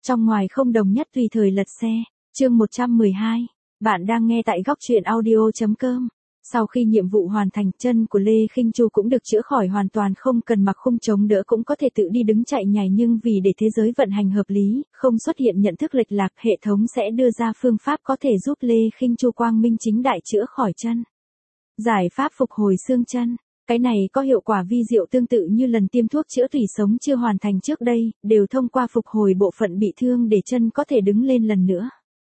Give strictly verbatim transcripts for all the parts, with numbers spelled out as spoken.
Trong ngoài không đồng nhất tùy thời lật xe. Chương một trăm mười hai. Bạn đang nghe tại góc truyện audio chấm com. Sau khi nhiệm vụ hoàn thành, chân của Lê Khinh Chu cũng được chữa khỏi hoàn toàn, không cần mặc khung chống đỡ cũng có thể tự đi đứng chạy nhảy, nhưng vì để thế giới vận hành hợp lý, không xuất hiện nhận thức lệch lạc, hệ thống sẽ đưa ra phương pháp có thể giúp Lê Khinh Chu quang minh chính đại chữa khỏi chân. Giải pháp phục hồi xương chân. Cái này có hiệu quả vi diệu tương tự như lần tiêm thuốc chữa tủy sống chưa hoàn thành trước đây, đều thông qua phục hồi bộ phận bị thương để chân có thể đứng lên lần nữa.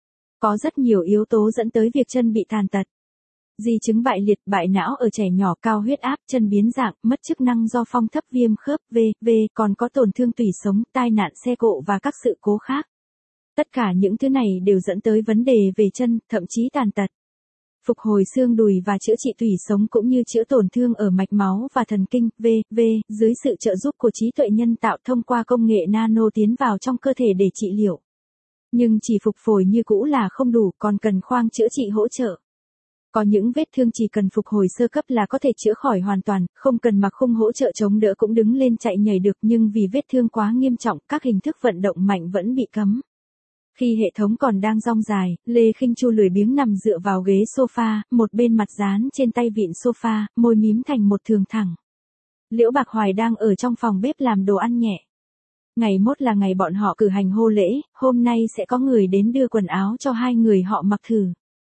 Có rất nhiều yếu tố dẫn tới việc chân bị tàn tật. Di chứng bại liệt, bại não ở trẻ nhỏ, cao huyết áp, chân biến dạng, mất chức năng do phong thấp, viêm khớp, vân vân, còn có tổn thương tủy sống, tai nạn xe cộ và các sự cố khác. Tất cả những thứ này đều dẫn tới vấn đề về chân, thậm chí tàn tật. Phục hồi xương đùi và chữa trị tủy sống cũng như chữa tổn thương ở mạch máu và thần kinh, vân vân, dưới sự trợ giúp của trí tuệ nhân tạo thông qua công nghệ nano tiến vào trong cơ thể để trị liệu. Nhưng chỉ phục hồi như cũ là không đủ, còn cần khoang chữa trị hỗ trợ. Có những vết thương chỉ cần phục hồi sơ cấp là có thể chữa khỏi hoàn toàn, không cần mặc khung hỗ trợ chống đỡ cũng đứng lên chạy nhảy được, nhưng vì vết thương quá nghiêm trọng, các hình thức vận động mạnh vẫn bị cấm. Khi hệ thống còn đang dong dài, Lê Khinh Chu lười biếng nằm dựa vào ghế sofa, một bên mặt dán trên tay vịn sofa, môi mím thành một đường thẳng. Liễu Bạc Hoài đang ở trong phòng bếp làm đồ ăn nhẹ. Ngày mốt là ngày bọn họ cử hành hôn lễ, hôm nay sẽ có người đến đưa quần áo cho hai người họ mặc thử.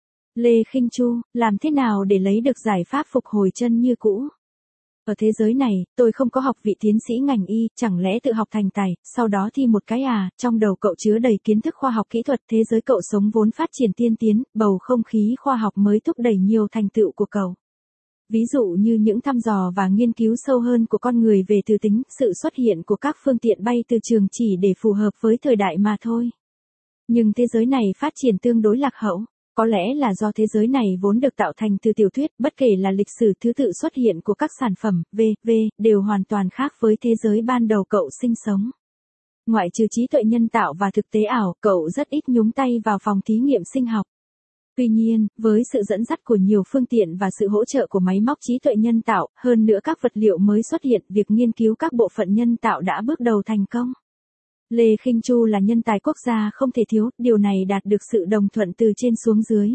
Lê Khinh Chu, làm thế nào để lấy được giải pháp phục hồi chân như cũ? Ở thế giới này, tôi không có học vị tiến sĩ ngành y, chẳng lẽ tự học thành tài, sau đó thi một cái à? Trong đầu cậu chứa đầy kiến thức khoa học kỹ thuật, thế giới cậu sống vốn phát triển tiên tiến, bầu không khí khoa học mới thúc đẩy nhiều thành tựu của cậu. Ví dụ như những thăm dò và nghiên cứu sâu hơn của con người về từ tính, sự xuất hiện của các phương tiện bay từ trường chỉ để phù hợp với thời đại mà thôi. Nhưng thế giới này phát triển tương đối lạc hậu. Có lẽ là do thế giới này vốn được tạo thành từ tiểu thuyết, bất kể là lịch sử, thứ tự xuất hiện của các sản phẩm, vân vân, đều hoàn toàn khác với thế giới ban đầu cậu sinh sống. Ngoại trừ trí tuệ nhân tạo và thực tế ảo, cậu rất ít nhúng tay vào phòng thí nghiệm sinh học. Tuy nhiên, với sự dẫn dắt của nhiều phương tiện và sự hỗ trợ của máy móc trí tuệ nhân tạo, hơn nữa các vật liệu mới xuất hiện, việc nghiên cứu các bộ phận nhân tạo đã bước đầu thành công. Lê Khinh Chu là nhân tài quốc gia không thể thiếu, điều này đạt được sự đồng thuận từ trên xuống dưới.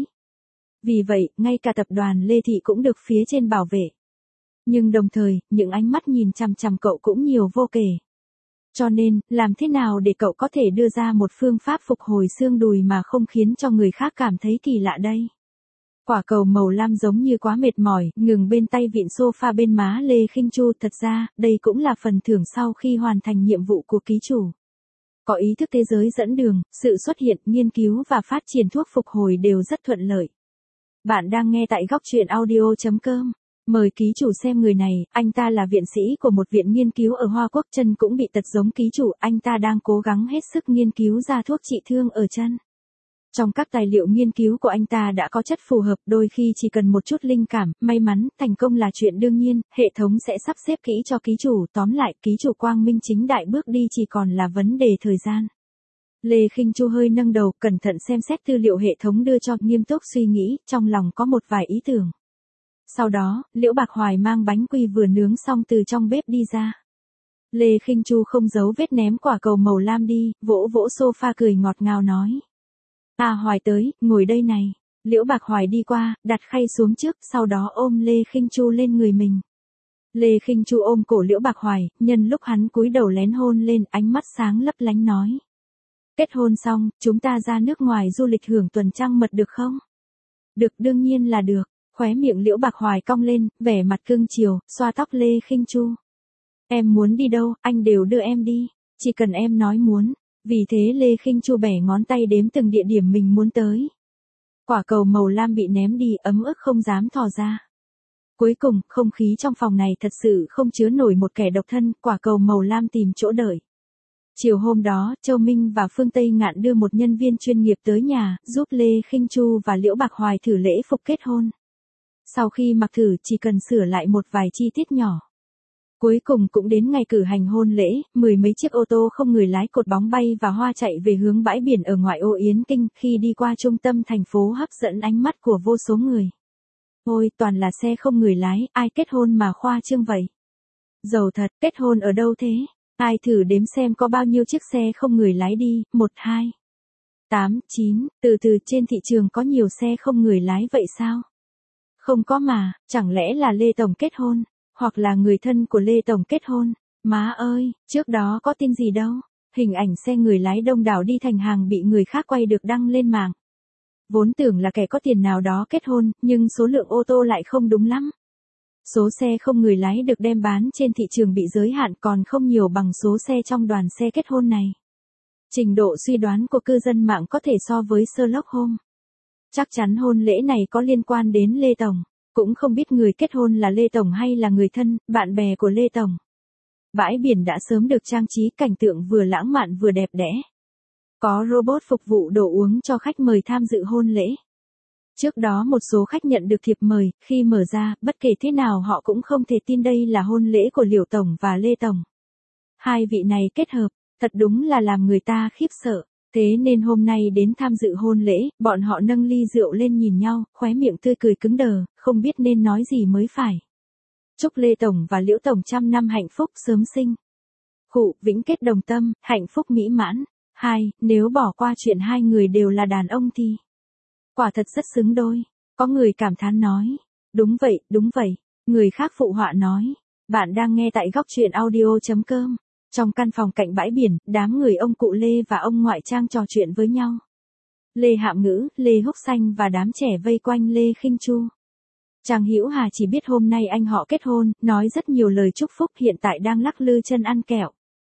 Vì vậy, ngay cả tập đoàn Lê Thị cũng được phía trên bảo vệ. Nhưng đồng thời, những ánh mắt nhìn chằm chằm cậu cũng nhiều vô kể. Cho nên, làm thế nào để cậu có thể đưa ra một phương pháp phục hồi xương đùi mà không khiến cho người khác cảm thấy kỳ lạ đây? Quả cầu màu lam giống như quá mệt mỏi, ngừng bên tay vịn sofa bên má Lê Khinh Chu, thật ra, đây cũng là phần thưởng sau khi hoàn thành nhiệm vụ của ký chủ. Có ý thức thế giới dẫn đường, sự xuất hiện, nghiên cứu và phát triển thuốc phục hồi đều rất thuận lợi. Bạn đang nghe tại góc truyện audio chấm com. Mời ký chủ xem người này, anh ta là viện sĩ của một viện nghiên cứu ở Hoa Quốc, chân cũng bị tật giống ký chủ, anh ta đang cố gắng hết sức nghiên cứu ra thuốc trị thương ở chân. Trong các tài liệu nghiên cứu của anh ta đã có chất phù hợp, đôi khi chỉ cần một chút linh cảm, may mắn, thành công là chuyện đương nhiên, hệ thống sẽ sắp xếp kỹ cho ký chủ, tóm lại, ký chủ quang minh chính đại bước đi chỉ còn là vấn đề thời gian. Lê Khinh Chu hơi nâng đầu, cẩn thận xem xét tư liệu hệ thống đưa cho, nghiêm túc suy nghĩ, trong lòng có một vài ý tưởng. Sau đó, Liễu Bạc Hoài mang bánh quy vừa nướng xong từ trong bếp đi ra. Lê Khinh Chu không giấu vết ném quả cầu màu lam đi, vỗ vỗ sofa cười ngọt ngào nói. À Hoài tới, ngồi đây này. Liễu Bạc Hoài đi qua, đặt khay xuống trước, sau đó ôm Lê Khinh Chu lên người mình. Lê Khinh Chu ôm cổ Liễu Bạc Hoài, nhân lúc hắn cúi đầu lén hôn lên, ánh mắt sáng lấp lánh nói. Kết hôn xong, chúng ta ra nước ngoài du lịch hưởng tuần trăng mật được không? Được, đương nhiên là được. Khóe miệng Liễu Bạc Hoài cong lên, vẻ mặt cưng chiều, xoa tóc Lê Khinh Chu. Em muốn đi đâu, anh đều đưa em đi, chỉ cần em nói muốn. Vì thế Lê Khinh Chu bẻ ngón tay đếm từng địa điểm mình muốn tới. Quả cầu màu lam bị ném đi, ấm ức không dám thò ra. Cuối cùng, không khí trong phòng này thật sự không chứa nổi một kẻ độc thân, quả cầu màu lam tìm chỗ đợi. Chiều hôm đó, Châu Minh và Phương Tây Ngạn đưa một nhân viên chuyên nghiệp tới nhà, giúp Lê Khinh Chu và Liễu Bạc Hoài thử lễ phục kết hôn. Sau khi mặc thử chỉ cần sửa lại một vài chi tiết nhỏ. Cuối cùng cũng đến ngày cử hành hôn lễ, mười mấy chiếc ô tô không người lái cột bóng bay và hoa chạy về hướng bãi biển ở ngoại ô Yến Kinh, khi đi qua trung tâm thành phố hấp dẫn ánh mắt của vô số người. Ôi, toàn là xe không người lái, ai kết hôn mà khoa trương vậy? Giàu thật, kết hôn ở đâu thế? Ai thử đếm xem có bao nhiêu chiếc xe không người lái đi, một, hai, tám, chín, từ từ trên thị trường có nhiều xe không người lái vậy sao? Không có mà, chẳng lẽ là Lê Tổng kết hôn, hoặc là người thân của Lê Tổng kết hôn? Má ơi, trước đó có tin gì đâu, hình ảnh xe người lái đông đảo đi thành hàng bị người khác quay được đăng lên mạng. Vốn tưởng là kẻ có tiền nào đó kết hôn, nhưng số lượng ô tô lại không đúng lắm. Số xe không người lái được đem bán trên thị trường bị giới hạn còn không nhiều bằng số xe trong đoàn xe kết hôn này. Trình độ suy đoán của cư dân mạng có thể so với Sherlock Holmes. Chắc chắn hôn lễ này có liên quan đến Lê Tổng, cũng không biết người kết hôn là Lê Tổng hay là người thân, bạn bè của Lê Tổng. Bãi biển đã sớm được trang trí cảnh tượng vừa lãng mạn vừa đẹp đẽ. Có robot phục vụ đồ uống cho khách mời tham dự hôn lễ. Trước đó một số khách nhận được thiệp mời, khi mở ra, bất kể thế nào họ cũng không thể tin đây là hôn lễ của Liễu Tổng và Lê Tổng. Hai vị này kết hợp, thật đúng là làm người ta khiếp sợ. Thế nên hôm nay đến tham dự hôn lễ, bọn họ nâng ly rượu lên nhìn nhau, khóe miệng tươi cười cứng đờ, không biết nên nói gì mới phải. Chúc Lê Tổng và Liễu Tổng trăm năm hạnh phúc sớm sinh. Khụ, vĩnh kết đồng tâm, hạnh phúc mỹ mãn. Hai, nếu bỏ qua chuyện hai người đều là đàn ông thì quả thật rất xứng đôi. Có người cảm thán nói. Đúng vậy, đúng vậy. Người khác phụ họa nói. Bạn đang nghe tại góc truyện audio.com. Trong căn phòng cạnh bãi biển, đám người ông cụ Lê và ông ngoại Trang trò chuyện với nhau. Lê Hạm Ngữ, Lê Húc Xanh và đám trẻ vây quanh Lê Khinh Chu. Trang Hữu Hà chỉ biết hôm nay anh họ kết hôn, nói rất nhiều lời chúc phúc, hiện tại đang lắc lư chân ăn kẹo.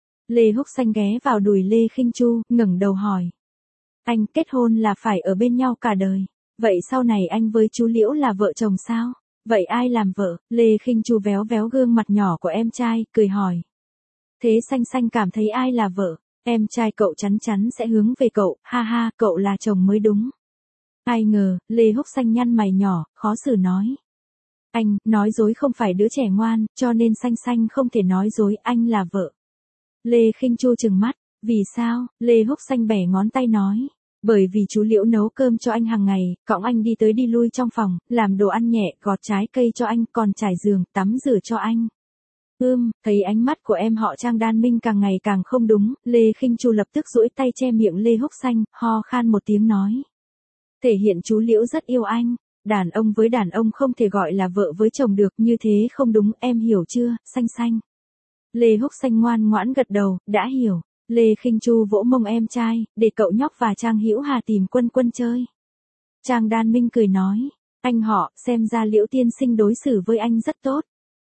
Lê Húc Xanh ghé vào đùi Lê Khinh Chu, ngẩng đầu hỏi. Anh kết hôn là phải ở bên nhau cả đời. Vậy sau này anh với chú Liễu là vợ chồng sao? Vậy ai làm vợ? Lê Khinh Chu véo véo gương mặt nhỏ của em trai, cười hỏi. Thế Xanh Xanh cảm thấy ai là vợ? Em trai cậu chắn chắn sẽ hướng về cậu, ha ha, cậu là chồng mới đúng. Ai ngờ, Lê Húc Xanh nhăn mày nhỏ, khó xử nói. Anh, nói dối không phải đứa trẻ ngoan, cho nên Xanh Xanh không thể nói dối, anh là vợ. Lê Khinh Chu trừng mắt, vì sao? Lê Húc Xanh bẻ ngón tay nói. Bởi vì chú Liễu nấu cơm cho anh hàng ngày, cõng anh đi tới đi lui trong phòng, làm đồ ăn nhẹ, gọt trái cây cho anh, còn trải giường, tắm rửa cho anh. Ưm, thấy ánh mắt của em họ Trang Đan Minh càng ngày càng không đúng, Lê Khinh Chu lập tức duỗi tay che miệng Lê Húc Xanh, ho khan một tiếng nói. Thể hiện chú Liễu rất yêu anh, đàn ông với đàn ông không thể gọi là vợ với chồng được, như thế không đúng, em hiểu chưa, Xanh Xanh. Lê Húc Xanh ngoan ngoãn gật đầu, đã hiểu. Lê Khinh Chu vỗ mông em trai, để cậu nhóc và Trang Hữu Hà tìm Quân Quân chơi. Trang Đan Minh cười nói, anh họ, xem ra Liễu tiên sinh đối xử với anh rất tốt.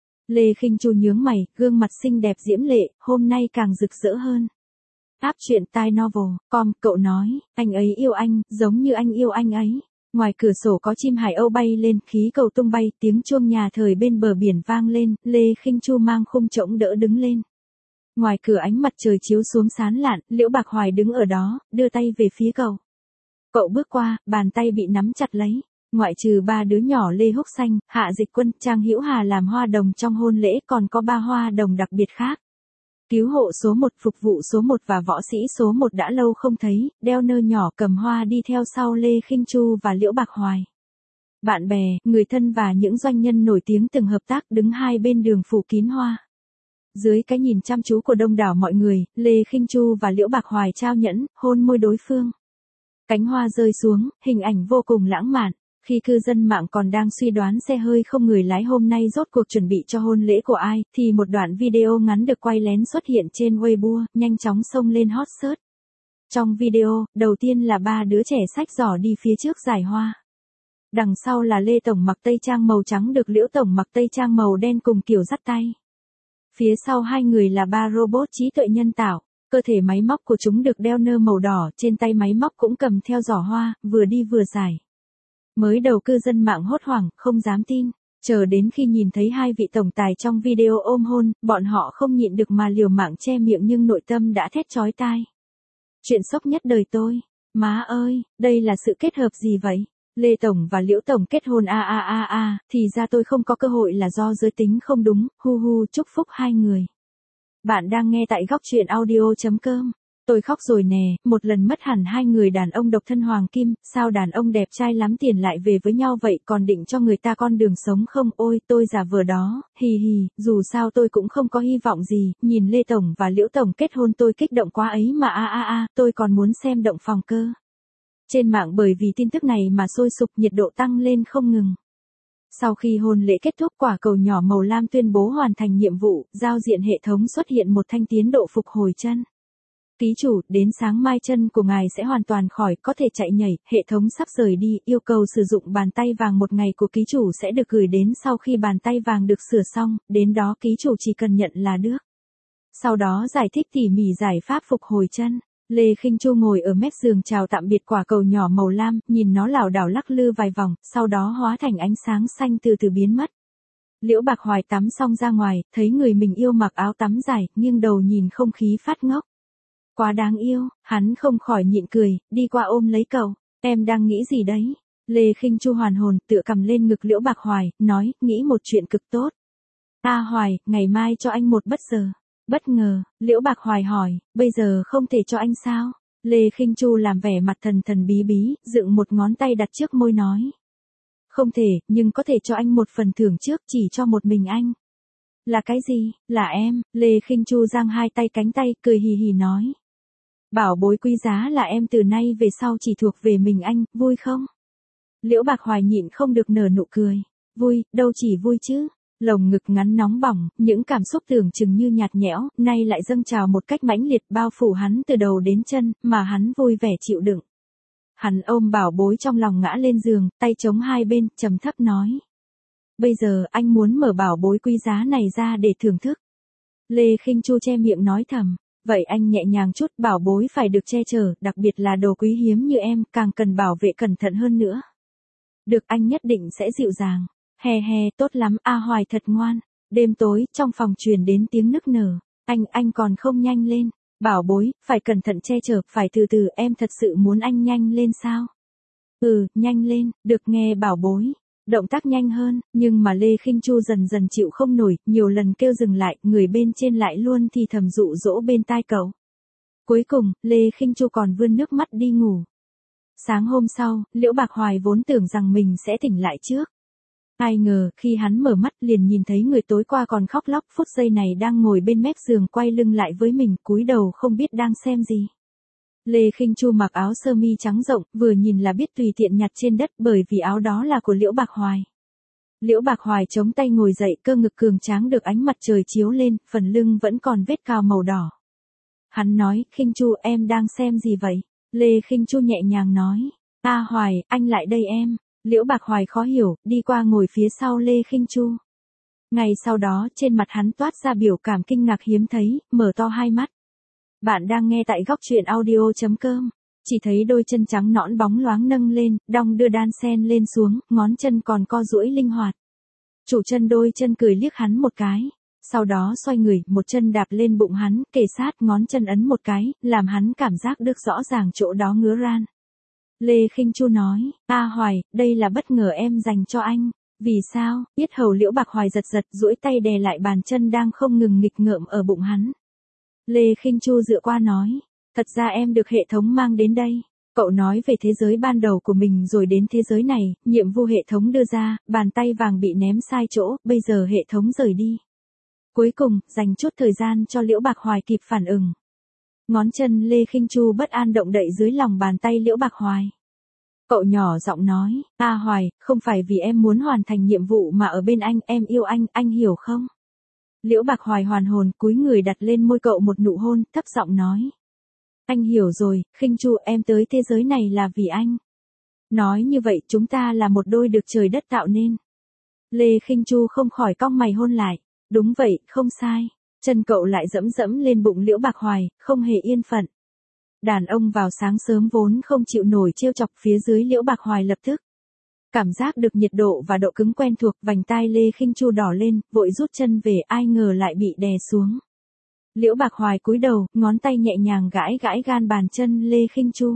Lê Khinh Chu nhướng mày, gương mặt xinh đẹp diễm lệ, hôm nay càng rực rỡ hơn. Áp truyện tai novel, com, cậu nói, anh ấy yêu anh, giống như anh yêu anh ấy. Ngoài cửa sổ có chim hải âu bay lên, khí cầu tung bay, tiếng chuông nhà thời bên bờ biển vang lên, Lê Khinh Chu mang khung trống đỡ đứng lên. Ngoài cửa ánh mặt trời chiếu xuống sán lạn, Liễu Bạc Hoài đứng ở đó, đưa tay về phía cậu. Cậu bước qua, bàn tay bị nắm chặt lấy. Ngoại trừ ba đứa nhỏ Lê Húc Xanh, Hạ Dịch Quân, Trang Hữu Hà làm hoa đồng trong hôn lễ, còn có ba hoa đồng đặc biệt khác. Cứu hộ số một, phục vụ số một và võ sĩ số một đã lâu không thấy, đeo nơ nhỏ cầm hoa đi theo sau Lê Khinh Chu và Liễu Bạc Hoài. Bạn bè, người thân và những doanh nhân nổi tiếng từng hợp tác đứng hai bên đường phủ kín hoa. Dưới cái nhìn chăm chú của đông đảo mọi người, Lê Khinh Chu và Liễu Bạc Hoài trao nhẫn, hôn môi đối phương. Cánh hoa rơi xuống, hình ảnh vô cùng lãng mạn. Khi cư dân mạng còn đang suy đoán xe hơi không người lái hôm nay rốt cuộc chuẩn bị cho hôn lễ của ai, thì một đoạn video ngắn được quay lén xuất hiện trên Weibo, nhanh chóng xông lên hot search. Trong video, đầu tiên là ba đứa trẻ xách giỏ đi phía trước giải hoa. Đằng sau là Lê Tổng mặc tây trang màu trắng được Liễu Tổng mặc tây trang màu đen cùng kiểu dắt tay. Phía sau hai người là ba robot trí tuệ nhân tạo, cơ thể máy móc của chúng được đeo nơ màu đỏ, trên tay máy móc cũng cầm theo giỏ hoa, vừa đi vừa giải. Mới đầu cư dân mạng hốt hoảng, không dám tin, chờ đến khi nhìn thấy hai vị tổng tài trong video ôm hôn, bọn họ không nhịn được mà liều mạng che miệng nhưng nội tâm đã thét chói tai. Chuyện sốc nhất đời tôi, má ơi, đây là sự kết hợp gì vậy? Lê Tổng và Liễu Tổng kết hôn a a a a, thì ra tôi không có cơ hội là do giới tính không đúng, hu hu, chúc phúc hai người. Bạn đang nghe tại góc truyện audio.com. Tôi khóc rồi nè, một lần mất hẳn hai người đàn ông độc thân hoàng kim, sao đàn ông đẹp trai lắm tiền lại về với nhau vậy, còn định cho người ta con đường sống không, ôi tôi giả vờ đó, hì hì, dù sao tôi cũng không có hy vọng gì, nhìn Lê Tổng và Liễu Tổng kết hôn tôi kích động quá ấy mà a a a, tôi còn muốn xem động phòng cơ. Trên mạng bởi vì tin tức này mà sôi sục, nhiệt độ tăng lên không ngừng. Sau khi hôn lễ kết thúc, quả cầu nhỏ màu lam tuyên bố hoàn thành nhiệm vụ, giao diện hệ thống xuất hiện một thanh tiến độ phục hồi chân. Ký chủ, đến sáng mai chân của ngài sẽ hoàn toàn khỏi, có thể chạy nhảy, hệ thống sắp rời đi, yêu cầu sử dụng bàn tay vàng một ngày của ký chủ sẽ được gửi đến sau khi bàn tay vàng được sửa xong, đến đó ký chủ chỉ cần nhận là được. Sau đó giải thích tỉ mỉ giải pháp phục hồi chân. Lê Khinh Chu ngồi ở mép giường chào tạm biệt quả cầu nhỏ màu lam, nhìn nó lảo đảo lắc lư vài vòng, sau đó hóa thành ánh sáng xanh từ từ biến mất. Liễu Bạc Hoài tắm xong ra ngoài, thấy người mình yêu mặc áo tắm dài, nghiêng đầu nhìn không khí phát ngốc. Quá đáng yêu, hắn không khỏi nhịn cười, đi qua ôm lấy cậu, em đang nghĩ gì đấy? Lê Khinh Chu hoàn hồn, tựa cầm lên ngực Liễu Bạc Hoài, nói, nghĩ một chuyện cực tốt. A Hoài, ngày mai cho anh một bất giờ. Bất ngờ, Liễu Bạc Hoài hỏi, bây giờ không thể cho anh sao? Lê Khinh Chu làm vẻ mặt thần thần bí bí, dựng một ngón tay đặt trước môi nói. Không thể, nhưng có thể cho anh một phần thưởng trước, chỉ cho một mình anh. Là cái gì? Là em. Lê Khinh Chu giang hai tay cánh tay, cười hì hì nói. Bảo bối quý giá là em, từ nay về sau chỉ thuộc về mình anh, vui không? Liễu Bạc Hoài nhịn không được nở nụ cười. Vui, đâu chỉ vui chứ. Lồng ngực ngắn nóng bỏng, những cảm xúc tưởng chừng như nhạt nhẽo, nay lại dâng trào một cách mãnh liệt bao phủ hắn từ đầu đến chân, mà hắn vui vẻ chịu đựng. Hắn ôm bảo bối trong lòng ngã lên giường, tay chống hai bên, trầm thấp nói. Bây giờ anh muốn mở bảo bối quý giá này ra để thưởng thức. Lê Khinh Chu che miệng nói thầm. Vậy anh nhẹ nhàng chút, bảo bối phải được che chở, đặc biệt là đồ quý hiếm như em, càng cần bảo vệ cẩn thận hơn nữa. Được, anh nhất định sẽ dịu dàng. Hè hè, tốt lắm, A Hoài thật ngoan. Đêm tối, trong phòng truyền đến tiếng nức nở. Anh, anh còn không nhanh lên. Bảo bối, phải cẩn thận che chở, phải từ từ, em thật sự muốn anh nhanh lên sao? Ừ, nhanh lên, được nghe bảo bối. Động tác nhanh hơn, nhưng mà Lê Khinh Chu dần dần chịu không nổi, nhiều lần kêu dừng lại, người bên trên lại luôn thì thầm dụ dỗ bên tai cậu. Cuối cùng, Lê Khinh Chu còn vươn nước mắt đi ngủ. Sáng hôm sau, Liễu Bạc Hoài vốn tưởng rằng mình sẽ tỉnh lại trước. Ai ngờ, khi hắn mở mắt liền nhìn thấy người tối qua còn khóc lóc phút giây này đang ngồi bên mép giường quay lưng lại với mình, cúi đầu không biết đang xem gì. Lê Khinh Chu mặc áo sơ mi trắng rộng, vừa nhìn là biết tùy tiện nhặt trên đất bởi vì áo đó là của Liễu Bạc Hoài. Liễu Bạc Hoài chống tay ngồi dậy, cơ ngực cường tráng được ánh mặt trời chiếu lên, phần lưng vẫn còn vết cào màu đỏ. Hắn nói, Khinh Chu em đang xem gì vậy? Lê Khinh Chu nhẹ nhàng nói, A Hoài, anh lại đây em. Liễu Bạc Hoài khó hiểu, đi qua ngồi phía sau Lê Khinh Chu. Ngay sau đó, trên mặt hắn toát ra biểu cảm kinh ngạc hiếm thấy, mở to hai mắt. Bạn đang nghe tại góc truyện audio chấm com. Chỉ thấy đôi chân trắng nõn bóng loáng nâng lên, đong đưa đan sen lên xuống, ngón chân còn co duỗi linh hoạt. Chủ chân đôi chân cười liếc hắn một cái. Sau đó xoay người, một chân đạp lên bụng hắn, kề sát ngón chân ấn một cái, làm hắn cảm giác được rõ ràng chỗ đó ngứa ran. Lê Khinh Chu nói, A Hoài, đây là bất ngờ em dành cho anh. Vì sao? Yết hầu Liễu Bạc Hoài giật giật, duỗi tay đè lại bàn chân đang không ngừng nghịch ngợm ở bụng hắn. Lê Khinh Chu dựa qua nói, thật ra em được hệ thống mang đến đây. Cậu nói về thế giới ban đầu của mình rồi đến thế giới này, nhiệm vụ hệ thống đưa ra, bàn tay vàng bị ném sai chỗ, bây giờ hệ thống rời đi. Cuối cùng, dành chút thời gian cho Liễu Bạc Hoài kịp phản ứng. Ngón chân Lê Khinh Chu bất an động đậy dưới lòng bàn tay Liễu Bạc Hoài. Cậu nhỏ giọng nói, A Hoài, không phải vì em muốn hoàn thành nhiệm vụ mà ở bên anh, em yêu anh, anh hiểu không? Liễu Bạc Hoài hoàn hồn, cúi người đặt lên môi cậu một nụ hôn, thấp giọng nói. Anh hiểu rồi, Khinh Chu, em tới thế giới này là vì anh. Nói như vậy chúng ta là một đôi được trời đất tạo nên. Lê Khinh Chu không khỏi cong mày hôn lại. Đúng vậy, không sai. Chân cậu lại dẫm dẫm lên bụng Liễu Bạc Hoài, không hề yên phận. Đàn ông vào sáng sớm vốn không chịu nổi trêu chọc, phía dưới Liễu Bạc Hoài lập tức. Cảm giác được nhiệt độ và độ cứng quen thuộc, vành tai Lê Khinh Chu đỏ lên, vội rút chân về, ai ngờ lại bị đè xuống. Liễu Bạc Hoài cúi đầu, ngón tay nhẹ nhàng gãi gãi gan bàn chân Lê Khinh Chu.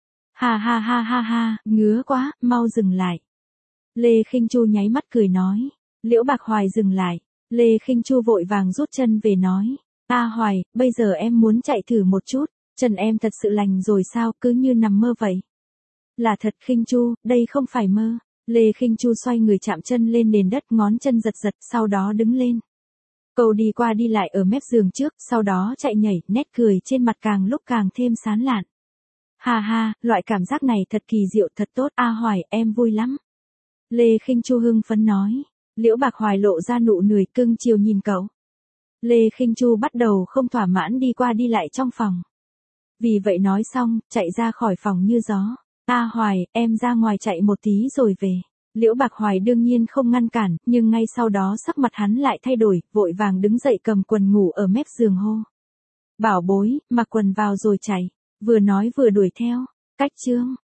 Ha ha ha ha ha, ngứa quá, mau dừng lại. Lê Khinh Chu nháy mắt cười nói. Liễu Bạc Hoài dừng lại. Lê Khinh Chu vội vàng rút chân về nói. A Hoài, bây giờ em muốn chạy thử một chút. Chân em thật sự lành rồi sao, cứ như nằm mơ vậy. Là thật Khinh Chu, đây không phải mơ. Lê Khinh Chu xoay người chạm chân lên nền đất, ngón chân giật giật, sau đó đứng lên. Cô đi qua đi lại ở mép giường trước, sau đó chạy nhảy, nét cười trên mặt càng lúc càng thêm sán lạn. Ha ha, loại cảm giác này thật kỳ diệu, thật tốt, A Hoài, em vui lắm. Lê Khinh Chu hưng phấn nói. Liễu Bạc Hoài lộ ra nụ cười cưng chiều nhìn cậu. Lê Khinh Chu bắt đầu không thỏa mãn đi qua đi lại trong phòng. Vì vậy nói xong, chạy ra khỏi phòng như gió. A Hoài, em ra ngoài chạy một tí rồi về. Liễu Bạc Hoài đương nhiên không ngăn cản, nhưng ngay sau đó sắc mặt hắn lại thay đổi, vội vàng đứng dậy cầm quần ngủ ở mép giường hô. Bảo bối, mặc quần vào rồi chạy. Vừa nói vừa đuổi theo. Cách chương.